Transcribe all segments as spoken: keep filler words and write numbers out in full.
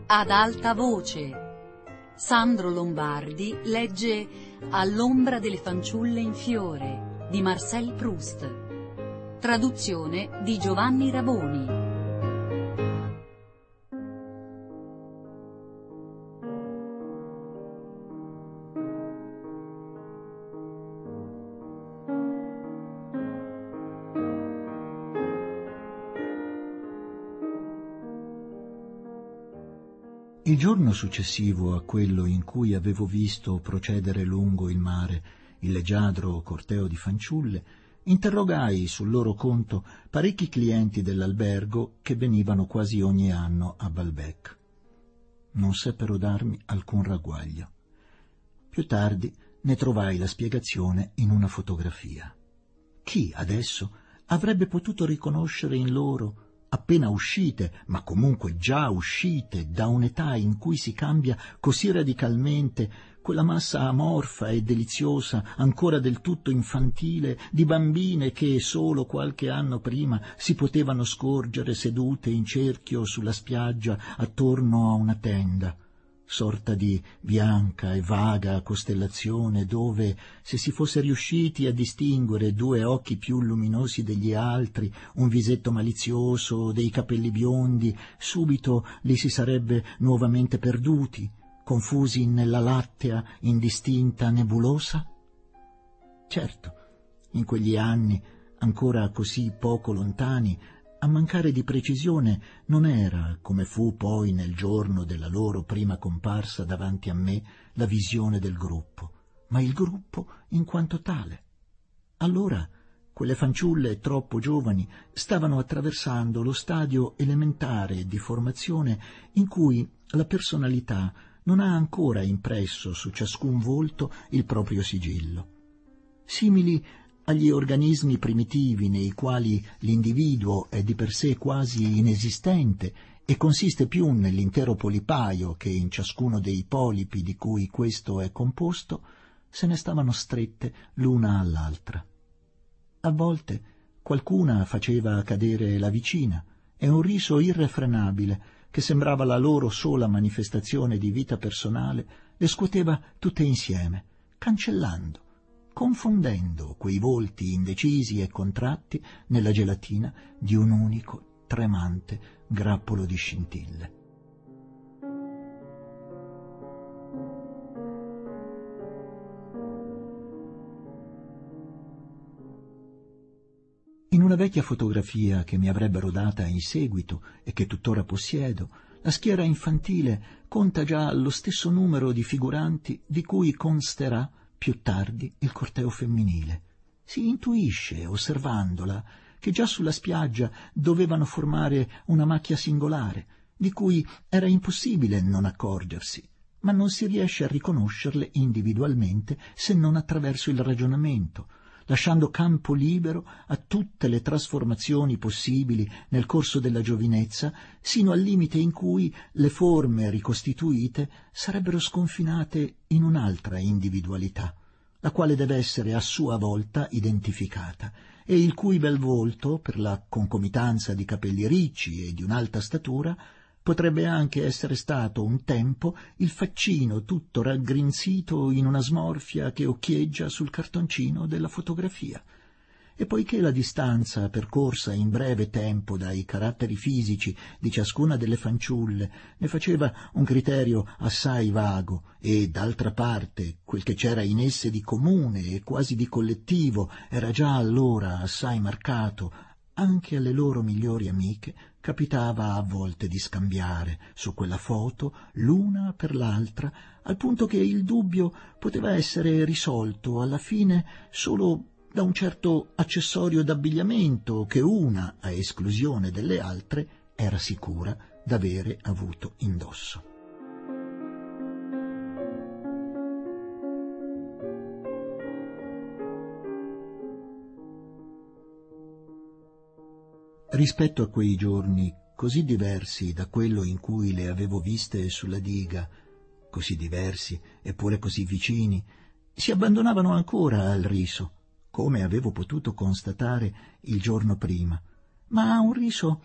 Ad alta voce. Sandro Lombardi legge All'ombra delle fanciulle in fiore di Marcel Proust. Traduzione di Giovanni Raboni. Il giorno successivo a quello in cui avevo visto procedere lungo il mare il leggiadro corteo di fanciulle, interrogai sul loro conto parecchi clienti dell'albergo che venivano quasi ogni anno a Balbec. Non seppero darmi alcun ragguaglio. Più tardi ne trovai la spiegazione in una fotografia. Chi adesso avrebbe potuto riconoscere in loro, appena uscite, ma comunque già uscite da un'età in cui si cambia così radicalmente, quella massa amorfa e deliziosa, ancora del tutto infantile, di bambine che solo qualche anno prima si potevano scorgere sedute in cerchio sulla spiaggia attorno a una tenda, sorta di bianca e vaga costellazione dove, se si fosse riusciti a distinguere due occhi più luminosi degli altri, un visetto malizioso, dei capelli biondi, subito li si sarebbe nuovamente perduti, confusi nella lattea, indistinta nebulosa? Certo, in quegli anni, ancora così poco lontani, a mancare di precisione non era, come fu poi nel giorno della loro prima comparsa davanti a me, la visione del gruppo, ma il gruppo in quanto tale. Allora quelle fanciulle troppo giovani stavano attraversando lo stadio elementare di formazione in cui la personalità non ha ancora impresso su ciascun volto il proprio sigillo. Simili agli organismi primitivi nei quali l'individuo è di per sé quasi inesistente e consiste più nell'intero polipaio che in ciascuno dei polipi di cui questo è composto, se ne stavano strette l'una all'altra. A volte qualcuna faceva cadere la vicina e un riso irrefrenabile, che sembrava la loro sola manifestazione di vita personale, le scuoteva tutte insieme, cancellando, confondendo quei volti indecisi e contratti nella gelatina di un unico, tremante grappolo di scintille. In una vecchia fotografia che mi avrebbero data in seguito e che tuttora possiedo, la schiera infantile conta già lo stesso numero di figuranti di cui consterà più tardi il corteo femminile. Si intuisce, osservandola, che già sulla spiaggia dovevano formare una macchia singolare, di cui era impossibile non accorgersi, ma non si riesce a riconoscerle individualmente se non attraverso il ragionamento, lasciando campo libero a tutte le trasformazioni possibili nel corso della giovinezza, sino al limite in cui le forme ricostituite sarebbero sconfinate in un'altra individualità, la quale deve essere a sua volta identificata, e il cui bel volto, per la concomitanza di capelli ricci e di un'alta statura, potrebbe anche essere stato un tempo il faccino tutto raggrinzito in una smorfia che occhieggia sul cartoncino della fotografia. E poiché la distanza percorsa in breve tempo dai caratteri fisici di ciascuna delle fanciulle ne faceva un criterio assai vago e, d'altra parte, quel che c'era in esse di comune e quasi di collettivo era già allora assai marcato, anche alle loro migliori amiche capitava a volte di scambiare su quella foto l'una per l'altra, al punto che il dubbio poteva essere risolto alla fine solo da un certo accessorio d'abbigliamento che una, a esclusione delle altre, era sicura d'avere avuto indosso. Rispetto a quei giorni, così diversi da quello in cui le avevo viste sulla diga, così diversi eppure così vicini, si abbandonavano ancora al riso, come avevo potuto constatare il giorno prima, ma a un riso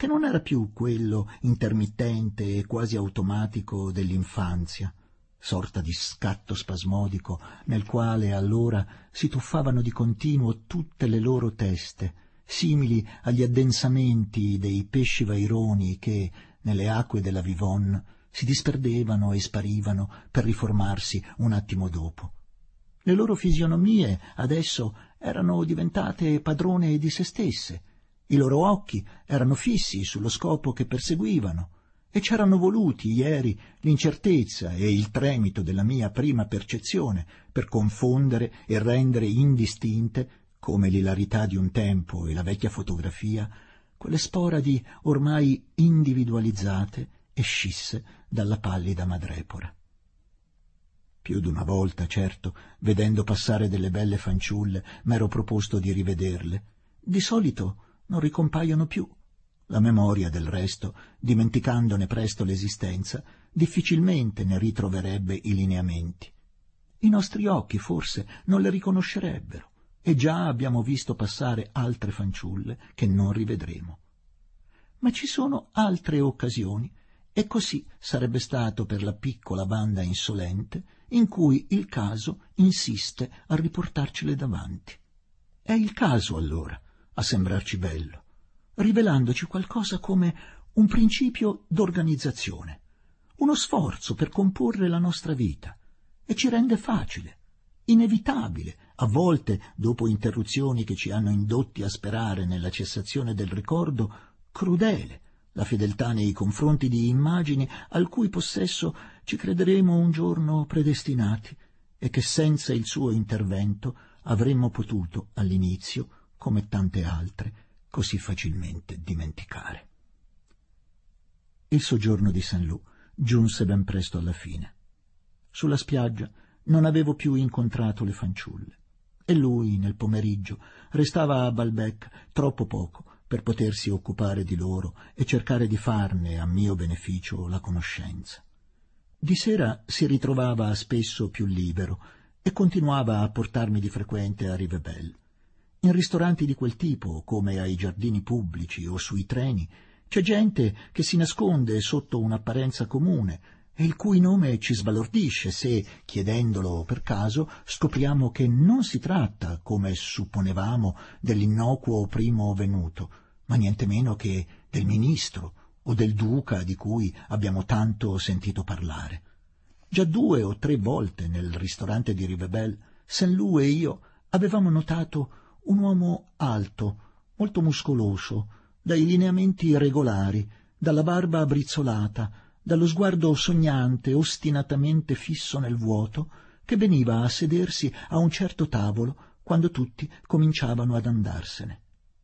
che non era più quello intermittente e quasi automatico dell'infanzia, sorta di scatto spasmodico nel quale allora si tuffavano di continuo tutte le loro teste, simili agli addensamenti dei pesci vaironi che, nelle acque della Vivonne, si disperdevano e sparivano per riformarsi un attimo dopo. Le loro fisionomie adesso erano diventate padrone di se stesse, i loro occhi erano fissi sullo scopo che perseguivano, e c'erano voluti ieri l'incertezza e il tremito della mia prima percezione per confondere e rendere indistinte, come l'ilarità di un tempo e la vecchia fotografia, quelle sporadi ormai individualizzate e scisse dalla pallida madrepora. Più d'una volta, certo, vedendo passare delle belle fanciulle, m'ero proposto di rivederle. Di solito non ricompaiono più. La memoria, del resto, dimenticandone presto l'esistenza, difficilmente ne ritroverebbe i lineamenti. I nostri occhi, forse, non le riconoscerebbero, e già abbiamo visto passare altre fanciulle che non rivedremo. Ma ci sono altre occasioni, e così sarebbe stato per la piccola banda insolente in cui il caso insiste a riportarcele davanti. È il caso, allora, a sembrarci bello, rivelandoci qualcosa come un principio d'organizzazione, uno sforzo per comporre la nostra vita, e ci rende facile, inevitabile, a volte, dopo interruzioni che ci hanno indotti a sperare nella cessazione del ricordo, crudele, la fedeltà nei confronti di immagini al cui possesso ci crederemo un giorno predestinati e che senza il suo intervento avremmo potuto, all'inizio, come tante altre, così facilmente dimenticare. Il soggiorno di Saint-Loup giunse ben presto alla fine. Sulla spiaggia non avevo più incontrato le fanciulle, e lui, nel pomeriggio, restava a Balbec troppo poco per potersi occupare di loro e cercare di farne, a mio beneficio, la conoscenza. Di sera si ritrovava spesso più libero e continuava a portarmi di frequente a Rivebelle. In ristoranti di quel tipo, come ai giardini pubblici o sui treni, c'è gente che si nasconde sotto un'apparenza comune e il cui nome ci sbalordisce se, chiedendolo per caso, scopriamo che non si tratta, come supponevamo, dell'innocuo primo venuto, ma niente meno che del ministro o del duca di cui abbiamo tanto sentito parlare. Già due o tre volte nel ristorante di Rivebelle, Saint-Loup e io avevamo notato un uomo alto, molto muscoloso, dai lineamenti regolari, dalla barba abrizzolata, dallo sguardo sognante, ostinatamente fisso nel vuoto, che veniva a sedersi a un certo tavolo quando tutti cominciavano ad andarsene.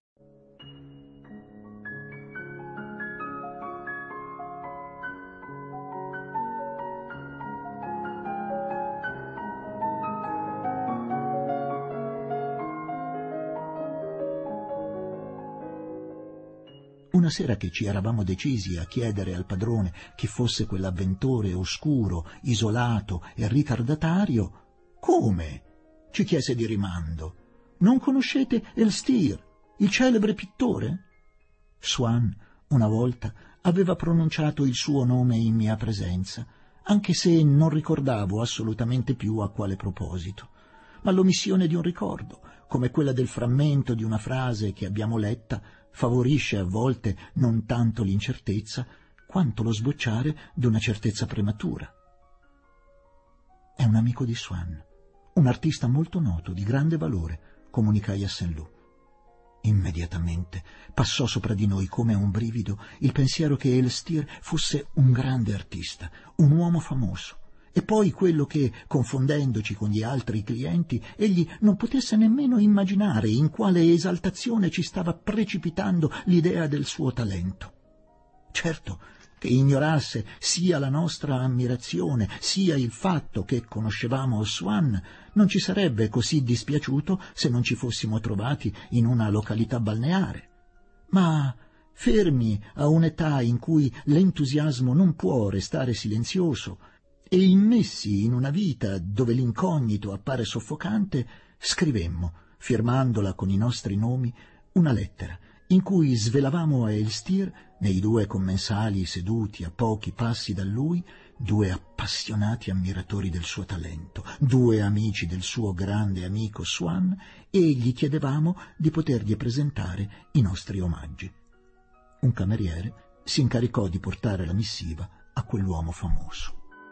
Una sera che ci eravamo decisi a chiedere al padrone chi fosse quell'avventore oscuro, isolato e ritardatario, «Come?» ci chiese di rimando. «Non conoscete Elstir, il celebre pittore?» Swann, una volta, aveva pronunciato il suo nome in mia presenza, anche se non ricordavo assolutamente più a quale proposito. Ma l'omissione di un ricordo, come quella del frammento di una frase che abbiamo letta, favorisce a volte non tanto l'incertezza quanto lo sbocciare di una certezza prematura. È un amico di Swann, un artista molto noto, di grande valore, comunicai a Saint-Loup. Immediatamente passò sopra di noi come un brivido il pensiero che Elstir fosse un grande artista, un uomo famoso, e poi quello che, confondendoci con gli altri clienti, egli non potesse nemmeno immaginare in quale esaltazione ci stava precipitando l'idea del suo talento. Certo che ignorasse sia la nostra ammirazione, sia il fatto che conoscevamo Swann, non ci sarebbe così dispiaciuto se non ci fossimo trovati in una località balneare. Ma, fermi a un'età in cui l'entusiasmo non può restare silenzioso, e immessi in una vita dove l'incognito appare soffocante, scrivemmo, firmandola con i nostri nomi, una lettera in cui svelavamo a Elstir, nei due commensali seduti a pochi passi da lui, due appassionati ammiratori del suo talento, due amici del suo grande amico Swann, e gli chiedevamo di potergli presentare i nostri omaggi. Un cameriere si incaricò di portare la missiva a quell'uomo famoso.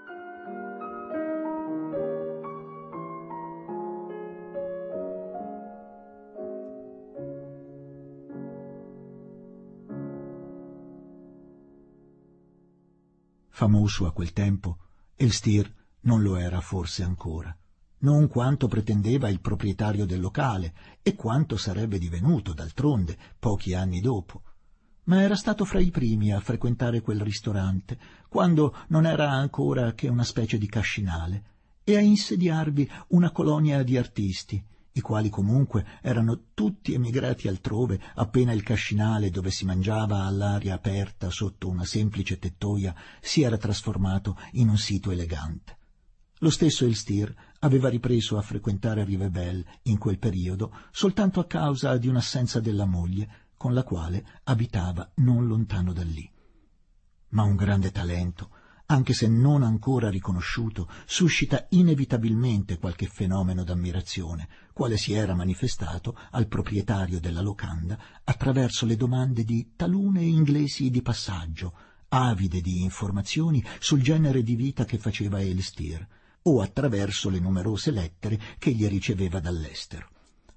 Famoso a quel tempo, Elstir non lo era forse ancora, non quanto pretendeva il proprietario del locale e quanto sarebbe divenuto, d'altronde, pochi anni dopo, ma era stato fra i primi a frequentare quel ristorante, quando non era ancora che una specie di cascinale, e a insediarvi una colonia di artisti, i quali comunque erano tutti emigrati altrove appena il cascinale dove si mangiava all'aria aperta sotto una semplice tettoia si era trasformato in un sito elegante. Lo stesso Elstir aveva ripreso a frequentare Rivebelle in quel periodo soltanto a causa di un'assenza della moglie, con la quale abitava non lontano da lì. Ma un grande talento, anche se non ancora riconosciuto, suscita inevitabilmente qualche fenomeno d'ammirazione, quale si era manifestato al proprietario della locanda attraverso le domande di talune inglesi di passaggio, avide di informazioni sul genere di vita che faceva Elstir, o attraverso le numerose lettere che gli riceveva dall'estero.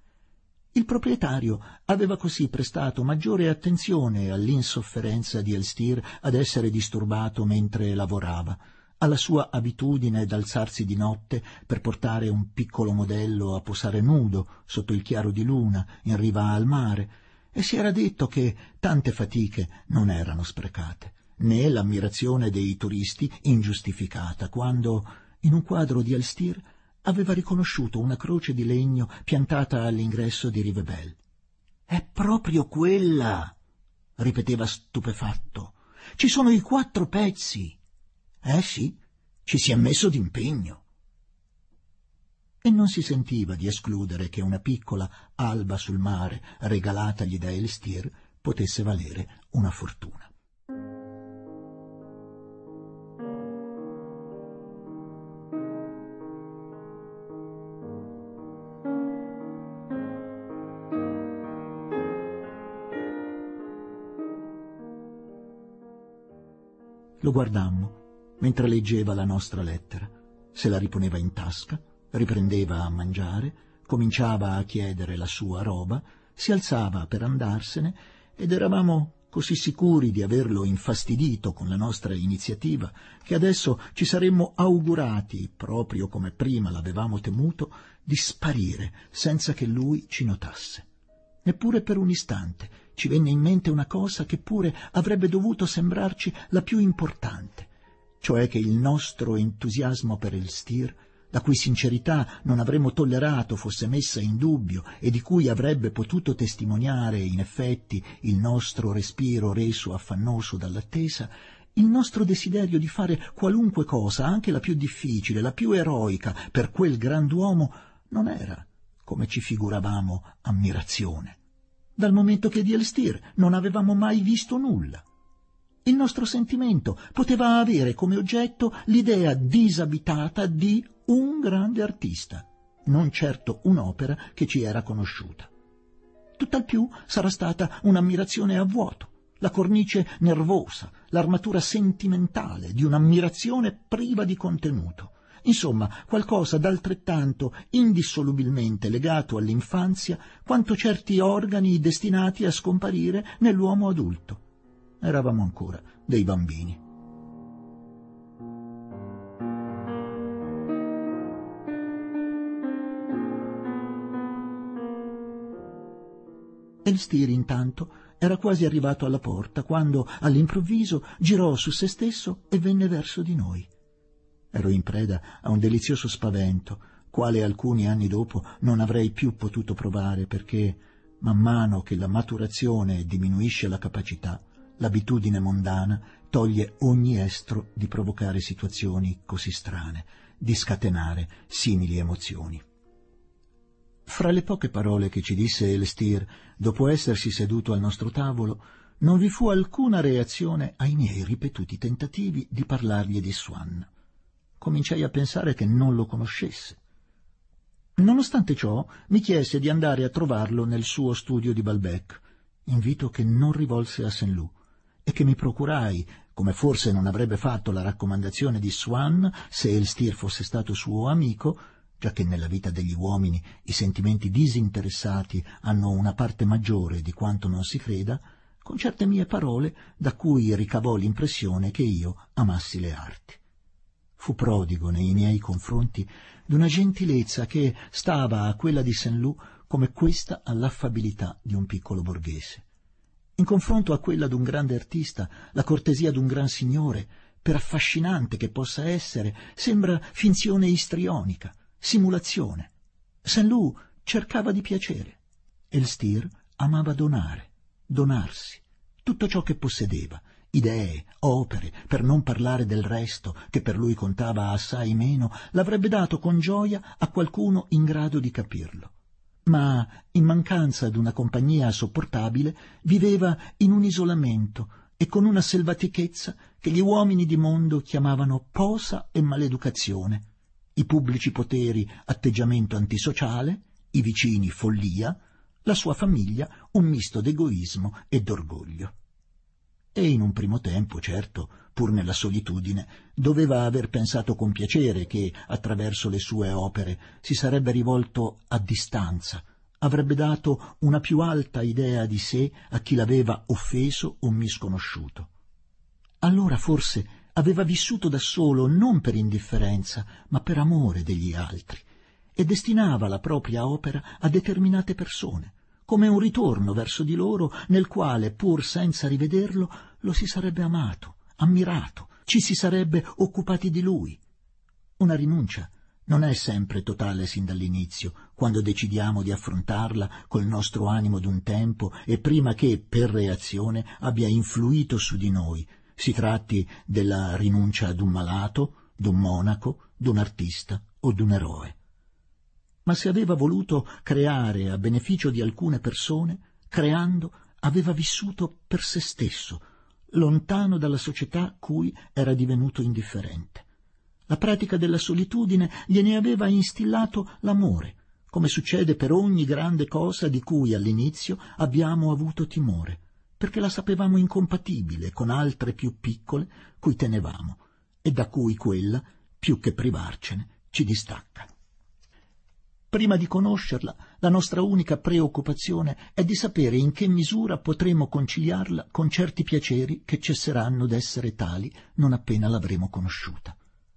Il proprietario aveva così prestato maggiore attenzione all'insofferenza di Elstir ad essere disturbato mentre lavorava, alla sua abitudine d'alzarsi di notte per portare un piccolo modello a posare nudo sotto il chiaro di luna in riva al mare, e si era detto che tante fatiche non erano sprecate, né l'ammirazione dei turisti ingiustificata, quando, in un quadro di Elstir, aveva riconosciuto una croce di legno piantata all'ingresso di Rivebelle. «È proprio quella!» ripeteva stupefatto. «Ci sono i quattro pezzi!» «Eh sì, ci si è messo d'impegno!» E non si sentiva di escludere che una piccola alba sul mare regalatagli da Elstir potesse valere una fortuna. Lo guardammo mentre leggeva la nostra lettera, se la riponeva in tasca, riprendeva a mangiare, cominciava a chiedere la sua roba, si alzava per andarsene, ed eravamo così sicuri di averlo infastidito con la nostra iniziativa che adesso ci saremmo augurati, proprio come prima l'avevamo temuto, di sparire senza che lui ci notasse. Neppure per un istante ci venne in mente una cosa che pure avrebbe dovuto sembrarci la più importante, cioè che il nostro entusiasmo per Elstir, la cui sincerità non avremmo tollerato fosse messa in dubbio e di cui avrebbe potuto testimoniare in effetti il nostro respiro reso affannoso dall'attesa, il nostro desiderio di fare qualunque cosa, anche la più difficile, la più eroica, per quel grand'uomo, non era, come ci figuravamo, ammirazione, dal momento che di Elstir non avevamo mai visto nulla. Il nostro sentimento poteva avere come oggetto l'idea disabitata di un grande artista, non certo un'opera che ci era conosciuta. Tutt'al più sarà stata un'ammirazione a vuoto, la cornice nervosa, l'armatura sentimentale di un'ammirazione priva di contenuto. Insomma, qualcosa d'altrettanto indissolubilmente legato all'infanzia quanto certi organi destinati a scomparire nell'uomo adulto. Eravamo ancora dei bambini. Elstir intanto era quasi arrivato alla porta quando all'improvviso girò su se stesso e venne verso di noi. Ero in preda a un delizioso spavento, quale alcuni anni dopo non avrei più potuto provare, perché man mano che la maturazione diminuisce la capacità, l'abitudine mondana toglie ogni estro di provocare situazioni così strane, di scatenare simili emozioni. Fra le poche parole che ci disse Elstir, dopo essersi seduto al nostro tavolo, non vi fu alcuna reazione ai miei ripetuti tentativi di parlargli di Swann. Cominciai a pensare che non lo conoscesse. Nonostante ciò, mi chiese di andare a trovarlo nel suo studio di Balbec, invito che non rivolse a Saint-Loup, e che mi procurai, come forse non avrebbe fatto la raccomandazione di Swann se Elstir fosse stato suo amico, giacché nella vita degli uomini i sentimenti disinteressati hanno una parte maggiore di quanto non si creda, con certe mie parole da cui ricavò l'impressione che io amassi le arti. Fu prodigo nei miei confronti d'una gentilezza che stava a quella di Saint-Loup come questa all'affabilità di un piccolo borghese. In confronto a quella d'un grande artista, la cortesia d'un gran signore, per affascinante che possa essere, sembra finzione istrionica, simulazione. Saint-Loup cercava di piacere. Elstir amava donare, donarsi, tutto ciò che possedeva, idee, opere, per non parlare del resto, che per lui contava assai meno, l'avrebbe dato con gioia a qualcuno in grado di capirlo. Ma, in mancanza d'una compagnia sopportabile, viveva in un isolamento e con una selvatichezza che gli uomini di mondo chiamavano posa e maleducazione, i pubblici poteri atteggiamento antisociale, i vicini follia, la sua famiglia un misto d'egoismo e d'orgoglio. E in un primo tempo, certo, pur nella solitudine, doveva aver pensato con piacere che, attraverso le sue opere, si sarebbe rivolto a distanza, avrebbe dato una più alta idea di sé a chi l'aveva offeso o misconosciuto. Allora forse aveva vissuto da solo non per indifferenza, ma per amore degli altri, e destinava la propria opera a determinate persone, come un ritorno verso di loro nel quale, pur senza rivederlo, lo si sarebbe amato, ammirato, ci si sarebbe occupati di lui. Una rinuncia non è sempre totale sin dall'inizio, quando decidiamo di affrontarla col nostro animo d'un tempo e prima che, per reazione, abbia influito su di noi, si tratti della rinuncia d'un malato, d'un monaco, d'un artista o d'un eroe. Ma se aveva voluto creare a beneficio di alcune persone, creando aveva vissuto per se stesso, lontano dalla società cui era divenuto indifferente. La pratica della solitudine gliene aveva instillato l'amore, come succede per ogni grande cosa di cui all'inizio abbiamo avuto timore, perché la sapevamo incompatibile con altre più piccole cui tenevamo, e da cui quella, più che privarcene, ci distacca. Prima di conoscerla, la nostra unica preoccupazione è di sapere in che misura potremo conciliarla con certi piaceri che cesseranno d'essere tali non appena l'avremo conosciuta.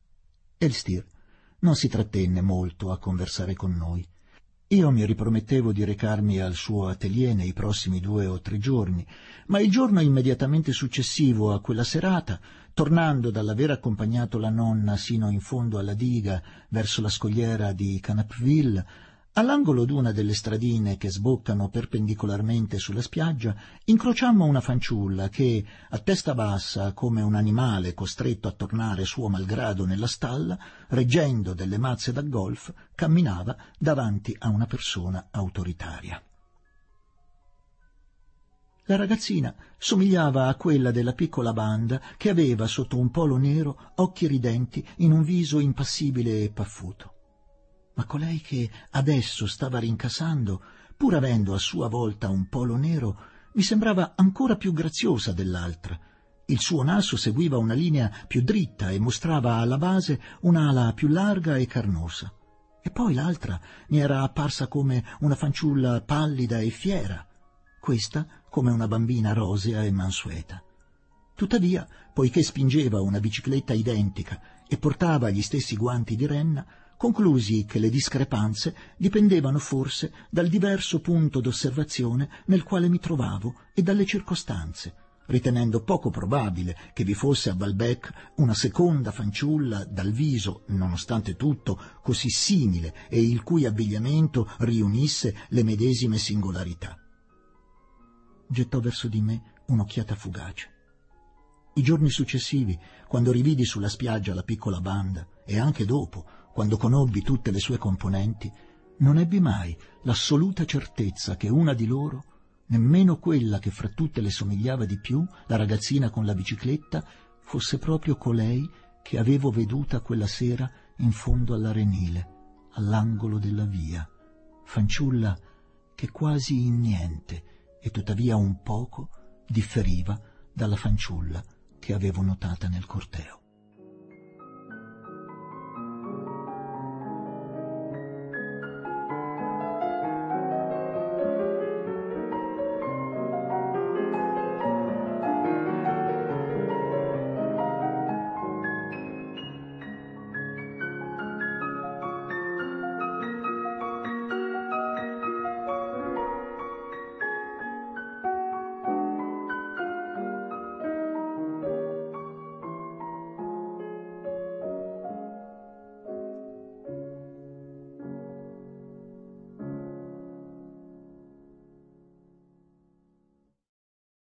Elstir non si trattenne molto a conversare con noi. Io mi ripromettevo di recarmi al suo atelier nei prossimi due o tre giorni, ma il giorno immediatamente successivo a quella serata, tornando dall'aver accompagnato la nonna sino in fondo alla diga verso la scogliera di Canapville, all'angolo d'una delle stradine che sboccano perpendicolarmente sulla spiaggia, incrociammo una fanciulla che, a testa bassa come un animale costretto a tornare suo malgrado nella stalla, reggendo delle mazze da golf, camminava davanti a una persona autoritaria. La ragazzina somigliava a quella della piccola banda che aveva sotto un polo nero occhi ridenti in un viso impassibile e paffuto. Ma colei che adesso stava rincasando, pur avendo a sua volta un polo nero, mi sembrava ancora più graziosa dell'altra. Il suo naso seguiva una linea più dritta e mostrava alla base un'ala più larga e carnosa. E poi l'altra mi era apparsa come una fanciulla pallida e fiera, questa come una bambina rosea e mansueta. Tuttavia, poiché spingeva una bicicletta identica e portava gli stessi guanti di renna, conclusi che le discrepanze dipendevano forse dal diverso punto d'osservazione nel quale mi trovavo e dalle circostanze, ritenendo poco probabile che vi fosse a Balbec una seconda fanciulla dal viso, nonostante tutto, così simile e il cui abbigliamento riunisse le medesime singolarità. Gettò verso di me un'occhiata fugace. I giorni successivi, quando rividi sulla spiaggia la piccola banda, e anche dopo, quando conobbi tutte le sue componenti, non ebbi mai l'assoluta certezza che una di loro, nemmeno quella che fra tutte le somigliava di più, la ragazzina con la bicicletta, fosse proprio colei che avevo veduta quella sera in fondo all'arenile, all'angolo della via, fanciulla che quasi in niente e tuttavia un poco differiva dalla fanciulla che avevo notata nel corteo.